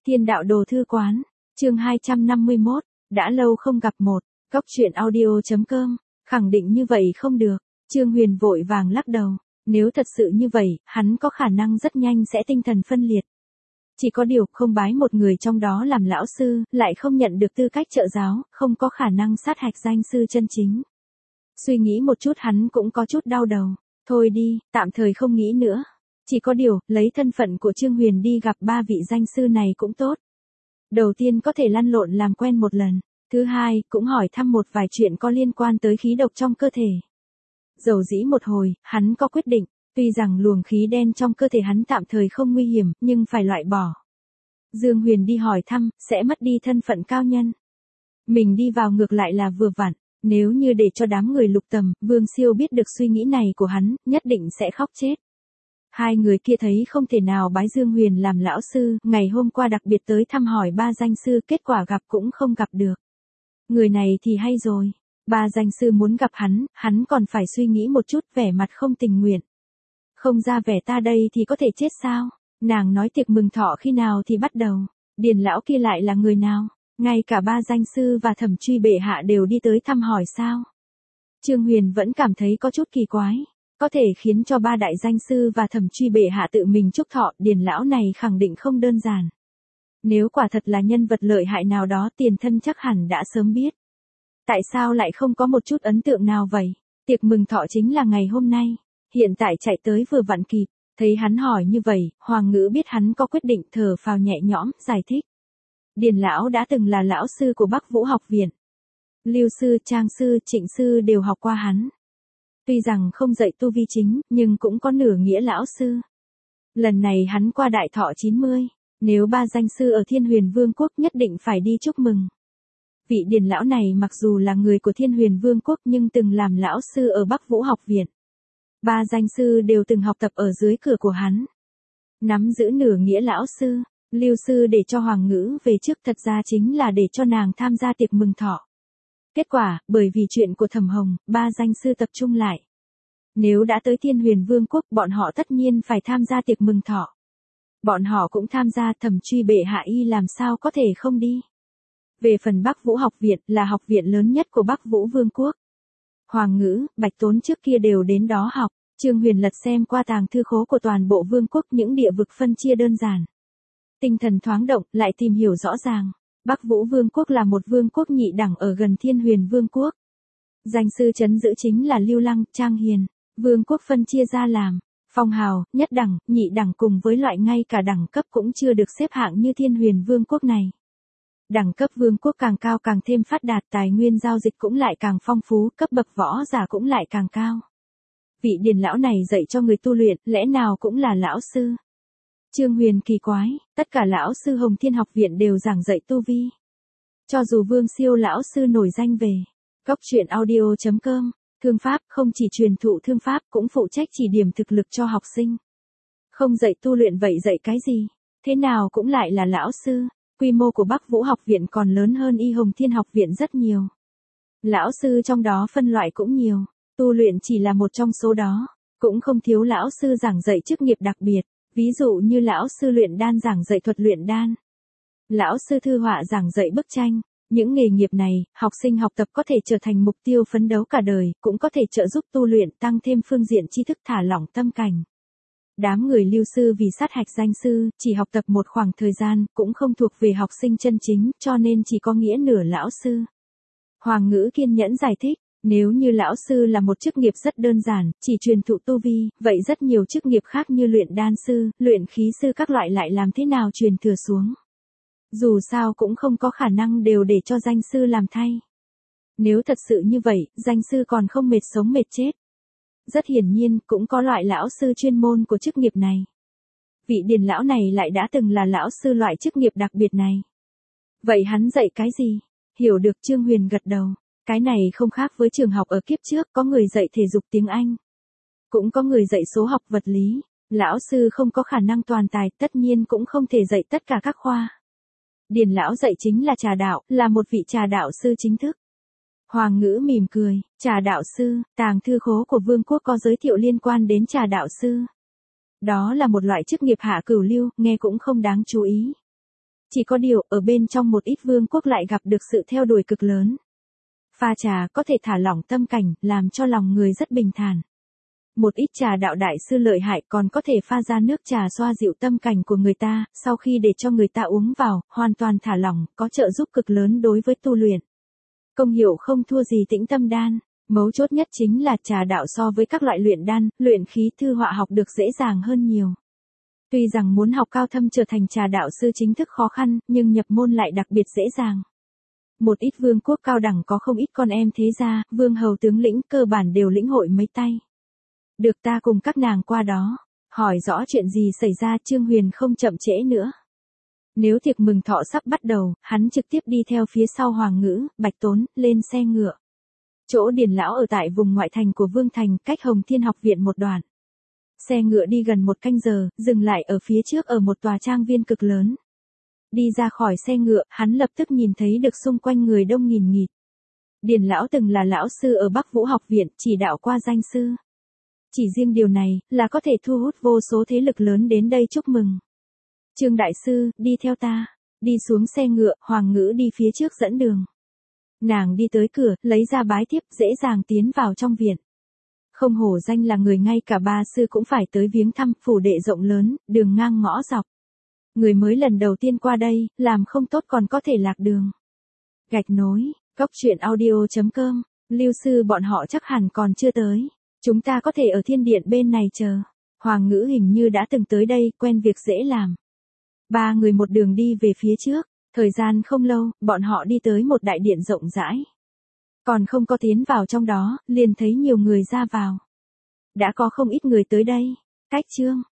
Thiên đạo đồ thư quán, chương 251, đã lâu không gặp một, góc truyện audio.com, khẳng định như vậy không được, Trương Huyền vội vàng lắc đầu, nếu thật sự như vậy, hắn có khả năng rất nhanh sẽ tinh thần phân liệt. Chỉ có điều không bái một người trong đó làm lão sư, lại không nhận được tư cách trợ giáo, không có khả năng sát hạch danh sư chân chính. Suy nghĩ một chút hắn cũng có chút đau đầu, thôi đi, tạm thời không nghĩ nữa. Chỉ có điều, lấy thân phận của Trương Huyền đi gặp ba vị danh sư này cũng tốt. Đầu tiên có thể lăn lộn làm quen một lần, thứ hai, cũng hỏi thăm một vài chuyện có liên quan tới khí độc trong cơ thể. Dầu dĩ một hồi, hắn có quyết định, tuy rằng luồng khí đen trong cơ thể hắn tạm thời không nguy hiểm, nhưng phải loại bỏ. Dương Huyền đi hỏi thăm, sẽ mất đi thân phận cao nhân. Mình đi vào ngược lại là vừa vặn, nếu như để cho đám người Lục Tầm, Vương Siêu biết được suy nghĩ này của hắn, nhất định sẽ khóc chết. Hai người kia thấy không thể nào bái Dương Huyền làm lão sư, ngày hôm qua đặc biệt tới thăm hỏi ba danh sư, kết quả gặp cũng không gặp được. Người này thì hay rồi, ba danh sư muốn gặp hắn còn phải suy nghĩ một chút, vẻ mặt không tình nguyện. Không ra vẻ ta đây thì có thể chết sao? Nàng nói tiệc mừng thọ khi nào thì bắt đầu? Điền lão kia lại là người nào? Ngay cả ba danh sư và Thẩm Truy bệ hạ đều đi tới thăm hỏi sao? Trương Huyền vẫn cảm thấy có chút kỳ quái. Có thể khiến cho ba đại danh sư và Thẩm Truy bệ hạ tự mình chúc thọ, Điền lão này khẳng định không đơn giản. Nếu quả thật là nhân vật lợi hại nào đó, tiền thân chắc hẳn đã sớm biết. Tại sao lại không có một chút ấn tượng nào vậy? Tiệc mừng thọ chính là ngày hôm nay, hiện tại chạy tới vừa vặn kịp. Thấy hắn hỏi như vậy, Hoàng Ngữ biết hắn có quyết định, thở phào nhẹ nhõm, giải thích. Điền lão đã từng là lão sư của Bắc Vũ học viện. Lưu sư, Trang sư, Trịnh sư đều học qua hắn. Tuy rằng không dạy tu vi chính, nhưng cũng có nửa nghĩa lão sư. Lần này hắn qua đại thọ 90, nếu ba danh sư ở Thiên Huyền Vương quốc nhất định phải đi chúc mừng. Vị Điền lão này mặc dù là người của Thiên Huyền Vương quốc nhưng từng làm lão sư ở Bắc Vũ học viện. Ba danh sư đều từng học tập ở dưới cửa của hắn. Nắm giữ nửa nghĩa lão sư, Lưu sư để cho Hoàng Ngữ về trước, thật ra chính là để cho nàng tham gia tiệc mừng thọ. Kết quả, bởi vì chuyện của Thẩm Hồng, ba danh sư tập trung lại. Nếu đã tới Thiên Huyền Vương quốc, bọn họ tất nhiên phải tham gia tiệc mừng thọ. Bọn họ cũng tham gia, Thẩm Truy bệ hạ y làm sao có thể không đi. Về phần Bắc Vũ học viện, là học viện lớn nhất của Bắc Vũ Vương quốc. Hoàng Ngữ, Bạch Tốn trước kia đều đến đó học. Trương Huyền lật xem qua tàng thư khố của toàn bộ vương quốc, những địa vực phân chia đơn giản. Tinh thần thoáng động, lại tìm hiểu rõ ràng. Bắc Vũ Vương quốc là một vương quốc nhị đẳng ở gần Thiên Huyền Vương quốc. Danh sư trấn giữ chính là Lưu Lăng, Trang Hiền. Vương quốc phân chia ra làm phong hào, nhất đẳng, nhị đẳng cùng với loại ngay cả đẳng cấp cũng chưa được xếp hạng như Thiên Huyền Vương quốc này. Đẳng cấp vương quốc càng cao càng thêm phát đạt, tài nguyên giao dịch cũng lại càng phong phú, cấp bậc võ giả cũng lại càng cao. Vị Điền lão này dạy cho người tu luyện, lẽ nào cũng là lão sư? Trương Huyền kỳ quái, tất cả lão sư Hồng Thiên học viện đều giảng dạy tu vi. Cho dù Vương Siêu lão sư nổi danh về góc truyện audio.com, thương pháp không chỉ truyền thụ thương pháp cũng phụ trách chỉ điểm thực lực cho học sinh. Không dạy tu luyện vậy dạy cái gì? Thế nào cũng lại là lão sư. Quy mô của Bắc Vũ học viện còn lớn hơn Y Hồng Thiên học viện rất nhiều. Lão sư trong đó phân loại cũng nhiều. Tu luyện chỉ là một trong số đó, cũng không thiếu lão sư giảng dạy chức nghiệp đặc biệt, ví dụ như lão sư luyện đan giảng dạy thuật luyện đan, lão sư thư họa giảng dạy bức tranh. Những nghề nghiệp này, học sinh học tập có thể trở thành mục tiêu phấn đấu cả đời, cũng có thể trợ giúp tu luyện tăng thêm phương diện tri thức, thả lỏng tâm cảnh. Đám người Lưu sư vì sát hạch danh sư, chỉ học tập một khoảng thời gian, cũng không thuộc về học sinh chân chính, cho nên chỉ có nghĩa nửa lão sư. Hoàng Ngữ kiên nhẫn giải thích. Nếu như lão sư là một chức nghiệp rất đơn giản, chỉ truyền thụ tu vi, vậy rất nhiều chức nghiệp khác như luyện đan sư, luyện khí sư các loại lại làm thế nào truyền thừa xuống. Dù sao cũng không có khả năng đều để cho danh sư làm thay. Nếu thật sự như vậy, danh sư còn không mệt sống mệt chết. Rất hiển nhiên, cũng có loại lão sư chuyên môn của chức nghiệp này. Vị Điền lão này lại đã từng là lão sư loại chức nghiệp đặc biệt này. Vậy hắn dạy cái gì? Hiểu được, Trương Huyền gật đầu. Cái này không khác với trường học ở kiếp trước, có người dạy thể dục tiếng Anh. Cũng có người dạy số học vật lý. Lão sư không có khả năng toàn tài, tất nhiên cũng không thể dạy tất cả các khoa. Điền lão dạy chính là trà đạo, là một vị trà đạo sư chính thức. Hoàng Ngữ mỉm cười, trà đạo sư, tàng thư khố của vương quốc có giới thiệu liên quan đến trà đạo sư. Đó là một loại chức nghiệp hạ cửu lưu, nghe cũng không đáng chú ý. Chỉ có điều, ở bên trong một ít vương quốc lại gặp được sự theo đuổi cực lớn. Pha trà có thể thả lỏng tâm cảnh, làm cho lòng người rất bình thản. Một ít trà đạo đại sư lợi hại còn có thể pha ra nước trà xoa dịu tâm cảnh của người ta, sau khi để cho người ta uống vào, hoàn toàn thả lỏng, có trợ giúp cực lớn đối với tu luyện. Công hiệu không thua gì tĩnh tâm đan. Mấu chốt nhất chính là trà đạo so với các loại luyện đan, luyện khí thư họa học được dễ dàng hơn nhiều. Tuy rằng muốn học cao thâm trở thành trà đạo sư chính thức khó khăn, nhưng nhập môn lại đặc biệt dễ dàng. Một ít vương quốc cao đẳng có không ít con em thế gia, vương hầu tướng lĩnh cơ bản đều lĩnh hội mấy tay. Được ta cùng các nàng qua đó, hỏi rõ chuyện gì xảy ra. Trương Huyền không chậm trễ nữa. Nếu tiệc mừng thọ sắp bắt đầu, hắn trực tiếp đi theo phía sau Hoàng Ngữ, Bạch Tốn, lên xe ngựa. Chỗ Điền lão ở tại vùng ngoại thành của Vương Thành, cách Hồng Thiên học viện một đoạn. Xe ngựa đi gần 1 canh giờ, dừng lại ở phía trước ở một tòa trang viên cực lớn. Đi ra khỏi xe ngựa, hắn lập tức nhìn thấy được xung quanh người đông nghìn nghịt. Điền lão từng là lão sư ở Bắc Vũ học viện, chỉ đạo qua danh sư. Chỉ riêng điều này, là có thể thu hút vô số thế lực lớn đến đây chúc mừng. Trương đại sư, đi theo ta. Đi xuống xe ngựa, Hoàng Ngữ đi phía trước dẫn đường. Nàng đi tới cửa, lấy ra bái thiếp, dễ dàng tiến vào trong viện. Không hổ danh là người ngay cả ba sư cũng phải tới viếng thăm, phủ đệ rộng lớn, đường ngang ngõ dọc. Người mới lần đầu tiên qua đây, làm không tốt còn có thể lạc đường. Gạch nối, coctruyện.audio.com, Lưu sư bọn họ chắc hẳn còn chưa tới. Chúng ta có thể ở thiên điện bên này chờ. Hoàng Ngữ hình như đã từng tới đây, quen việc dễ làm. Ba người một đường đi về phía trước. Thời gian không lâu, bọn họ đi tới một đại điện rộng rãi. Còn không có tiến vào trong đó, liền thấy nhiều người ra vào. Đã có không ít người tới đây. Cách Trương